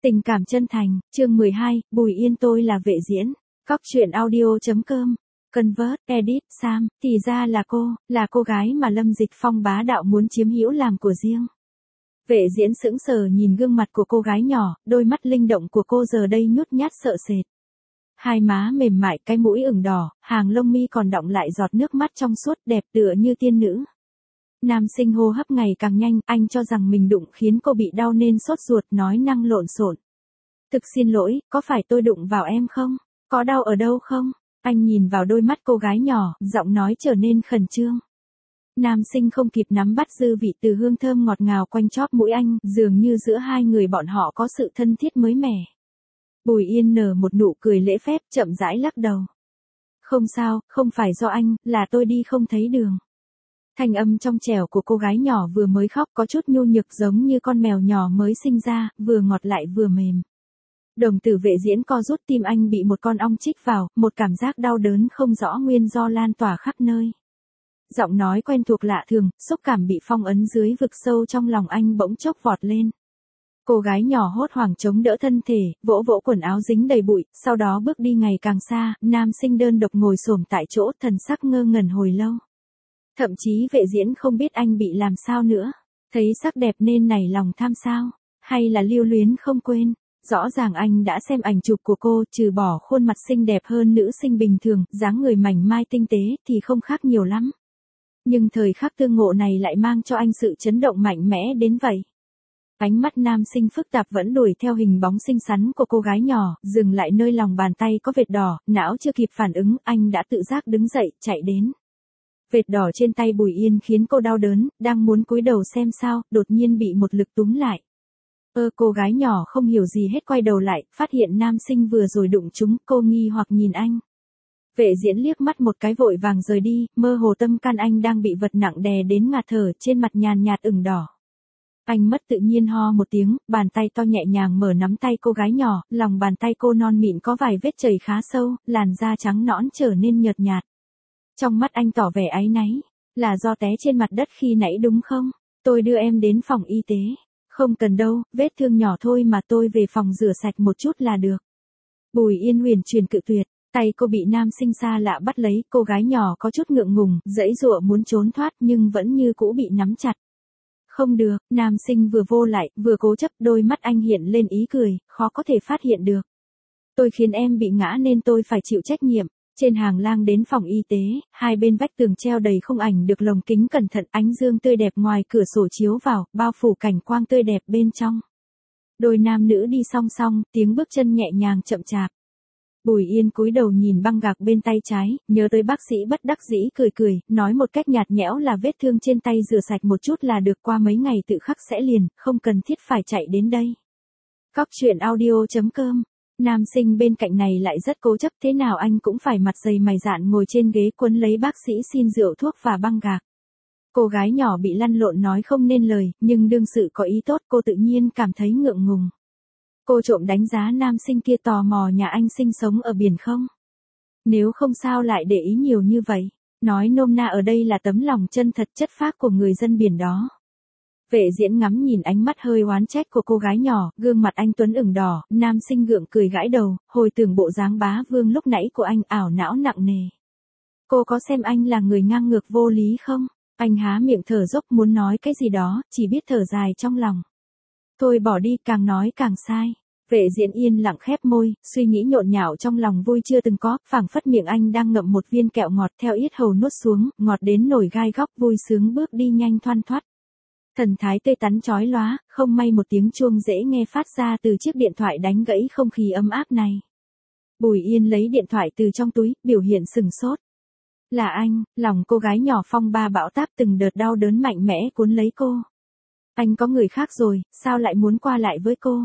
Tình cảm chân thành, chương 12, Bùi Yên tôi là vệ diễn. Cóc truyện audio.com. Convert, edit, Sam, thì ra là cô gái mà Lâm Dịch Phong bá đạo muốn chiếm hữu làm của riêng. Vệ diễn sững sờ nhìn gương mặt của cô gái nhỏ, đôi mắt linh động của cô giờ đây nhút nhát sợ sệt. Hai má mềm mại, cái mũi ửng đỏ, hàng lông mi còn đọng lại giọt nước mắt trong suốt đẹp tựa như tiên nữ. Nam sinh hô hấp ngày càng nhanh, anh cho rằng mình đụng khiến cô bị đau nên sốt ruột nói năng lộn xộn. Thực xin lỗi, có phải tôi đụng vào em không? Có đau ở đâu không? Anh nhìn vào đôi mắt cô gái nhỏ, giọng nói trở nên khẩn trương. Nam sinh không kịp nắm bắt dư vị từ hương thơm ngọt ngào quanh chóp mũi anh, dường như giữa hai người bọn họ có sự thân thiết mới mẻ. Bùi Yên nở một nụ cười lễ phép, chậm rãi lắc đầu. Không sao, không phải do anh, là tôi đi không thấy đường. Thanh âm trong trẻo của cô gái nhỏ vừa mới khóc có chút nhu nhược giống như con mèo nhỏ mới sinh ra, vừa ngọt lại vừa mềm. Đồng tử vệ diễn co rút, tim anh bị một con ong chích vào, một cảm giác đau đớn không rõ nguyên do lan tỏa khắp nơi. Giọng nói quen thuộc lạ thường, xúc cảm bị phong ấn dưới vực sâu trong lòng anh bỗng chốc vọt lên. Cô gái nhỏ hốt hoảng chống đỡ thân thể, vỗ vỗ quần áo dính đầy bụi, sau đó bước đi ngày càng xa, nam sinh đơn độc ngồi xổm tại chỗ, thần sắc ngơ ngẩn hồi lâu. Thậm chí vệ diễn không biết anh bị làm sao nữa, thấy sắc đẹp nên nảy lòng tham sao, hay là lưu luyến không quên. Rõ ràng anh đã xem ảnh chụp của cô, trừ bỏ khuôn mặt xinh đẹp hơn nữ sinh bình thường, dáng người mảnh mai tinh tế thì không khác nhiều lắm. Nhưng thời khắc tương ngộ này lại mang cho anh sự chấn động mạnh mẽ đến vậy. Ánh mắt nam sinh phức tạp vẫn đuổi theo hình bóng xinh xắn của cô gái nhỏ, dừng lại nơi lòng bàn tay có vệt đỏ, não chưa kịp phản ứng, anh đã tự giác đứng dậy, chạy đến. Vệt đỏ trên tay Bùi Yên khiến cô đau đớn, đang muốn cúi đầu xem sao, đột nhiên bị một lực túm lại. Cô gái nhỏ không hiểu gì hết quay đầu lại, phát hiện nam sinh vừa rồi đụng chúng, cô nghi hoặc nhìn anh. Vệ diễn liếc mắt một cái vội vàng rời đi, mơ hồ tâm can anh đang bị vật nặng đè đến ngạt thở, trên mặt nhàn nhạt ửng đỏ. Anh mất tự nhiên ho một tiếng, bàn tay to nhẹ nhàng mở nắm tay cô gái nhỏ, lòng bàn tay cô non mịn có vài vết chảy khá sâu, làn da trắng nõn trở nên nhợt nhạt. Trong mắt anh tỏ vẻ áy náy, là do té trên mặt đất khi nãy đúng không? Tôi đưa em đến phòng y tế. Không cần đâu, vết thương nhỏ thôi mà, tôi về phòng rửa sạch một chút là được. Bùi Yên huyền truyền cự tuyệt, tay cô bị nam sinh xa lạ bắt lấy, cô gái nhỏ có chút ngượng ngùng, giãy giụa muốn trốn thoát nhưng vẫn như cũ bị nắm chặt. Không được, nam sinh vừa vô lại, vừa cố chấp, đôi mắt anh hiện lên ý cười, khó có thể phát hiện được. Tôi khiến em bị ngã nên tôi phải chịu trách nhiệm. Trên hàng lang đến phòng y tế, hai bên vách tường treo đầy khung ảnh được lồng kính cẩn thận, ánh dương tươi đẹp ngoài cửa sổ chiếu vào, bao phủ cảnh quang tươi đẹp bên trong. Đôi nam nữ đi song song, tiếng bước chân nhẹ nhàng chậm chạp. Bùi Yên cúi đầu nhìn băng gạc bên tay trái, nhớ tới bác sĩ bất đắc dĩ cười cười, nói một cách nhạt nhẽo là vết thương trên tay rửa sạch một chút là được, qua mấy ngày tự khắc sẽ liền, không cần thiết phải chạy đến đây. Cóc truyện audio.com. Nam sinh bên cạnh này lại rất cố chấp, thế nào anh cũng phải mặt dày mày dạn ngồi trên ghế quấn lấy bác sĩ xin rượu thuốc và băng gạc. Cô gái nhỏ bị lăn lộn nói không nên lời, nhưng đương sự có ý tốt, cô tự nhiên cảm thấy ngượng ngùng. Cô trộm đánh giá nam sinh kia, tò mò nhà anh sinh sống ở biển không? Nếu không sao lại để ý nhiều như vậy? Nói nôm na ở đây là tấm lòng chân thật chất phác của người dân biển đó. Vệ diễn ngắm nhìn ánh mắt hơi oán trách của cô gái nhỏ, gương mặt anh tuấn ửng đỏ, nam sinh gượng cười gãi đầu, hồi tưởng bộ dáng bá vương lúc nãy của anh, ảo não nặng nề. Cô có xem anh là người ngang ngược vô lý không? Anh há miệng thở dốc muốn nói cái gì đó, chỉ biết thở dài trong lòng. Thôi bỏ đi, càng nói càng sai. Vệ diễn yên lặng khép môi, suy nghĩ nhộn nhạo trong lòng vui chưa từng có, phảng phất miệng anh đang ngậm một viên kẹo ngọt, theo yết hầu nuốt xuống, ngọt đến nổi gai góc, vui sướng bước đi nhanh thoăn thoắt. Thần thái tươi tắn chói lóa, không may một tiếng chuông dễ nghe phát ra từ chiếc điện thoại đánh gãy không khí ấm áp này. Bùi Yên lấy điện thoại từ trong túi, biểu hiện sừng sốt. Là anh, lòng cô gái nhỏ phong ba bão táp, từng đợt đau đớn mạnh mẽ cuốn lấy cô. Anh có người khác rồi, sao lại muốn qua lại với cô?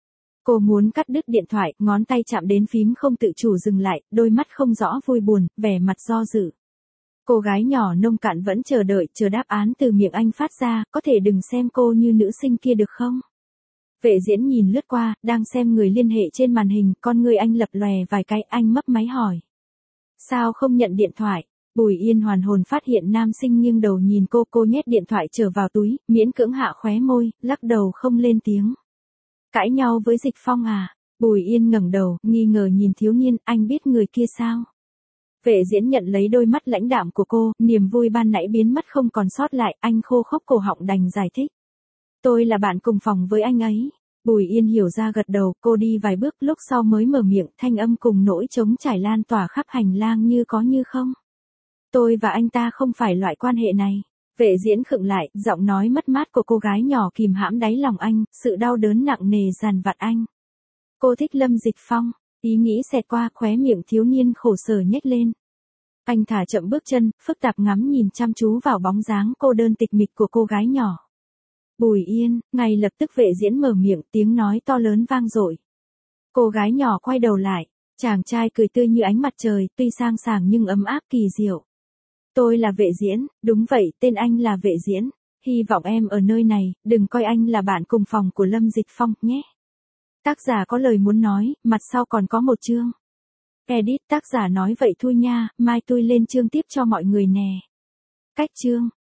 Cô muốn cắt đứt điện thoại, ngón tay chạm đến phím không tự chủ dừng lại, đôi mắt không rõ vui buồn, vẻ mặt do dự. Cô gái nhỏ nông cạn vẫn chờ đợi, chờ đáp án từ miệng anh phát ra, có thể đừng xem cô như nữ sinh kia được không? Vệ diễn nhìn lướt qua, đang xem người liên hệ trên màn hình, con người anh lập lòe vài cái, anh mấp máy hỏi. Sao không nhận điện thoại? Bùi Yên hoàn hồn phát hiện nam sinh nghiêng đầu nhìn cô nhét điện thoại trở vào túi, miễn cưỡng hạ khóe môi, lắc đầu không lên tiếng. Cãi nhau với Dịch Phong à? Bùi Yên ngẩng đầu, nghi ngờ nhìn thiếu niên, anh biết người kia sao? Vệ Diễn nhận lấy đôi mắt lãnh đạm của cô, niềm vui ban nãy biến mất không còn sót lại, anh khô khốc cổ họng đành giải thích. Tôi là bạn cùng phòng với anh ấy. Bùi Yên hiểu ra gật đầu, cô đi vài bước lúc sau mới mở miệng, thanh âm cùng nỗi trống trải lan tỏa khắp hành lang như có như không. Tôi và anh ta không phải loại quan hệ này. Vệ Diễn khựng lại, giọng nói mất mát của cô gái nhỏ kìm hãm đáy lòng anh, sự đau đớn nặng nề dằn vặt anh. Cô thích Lâm Dịch Phong, ý nghĩ xẹt qua khóe miệng thiếu niên khổ sở nhếch lên. Anh thả chậm bước chân, phức tạp ngắm nhìn chăm chú vào bóng dáng cô đơn tịch mịch của cô gái nhỏ. Bùi Yên, ngay lập tức Vệ Diễn mở miệng, tiếng nói to lớn vang dội. Cô gái nhỏ quay đầu lại, chàng trai cười tươi như ánh mặt trời, tuy sang sảng nhưng ấm áp kỳ diệu. Tôi là Vệ Diễn, đúng vậy, tên anh là Vệ Diễn. Hy vọng em ở nơi này, đừng coi anh là bạn cùng phòng của Lâm Dịch Phong, nhé. Tác giả có lời muốn nói, mặt sau còn có một chương. Edit tác giả nói vậy thôi nha, mai tôi lên chương tiếp cho mọi người nè. Cách chương.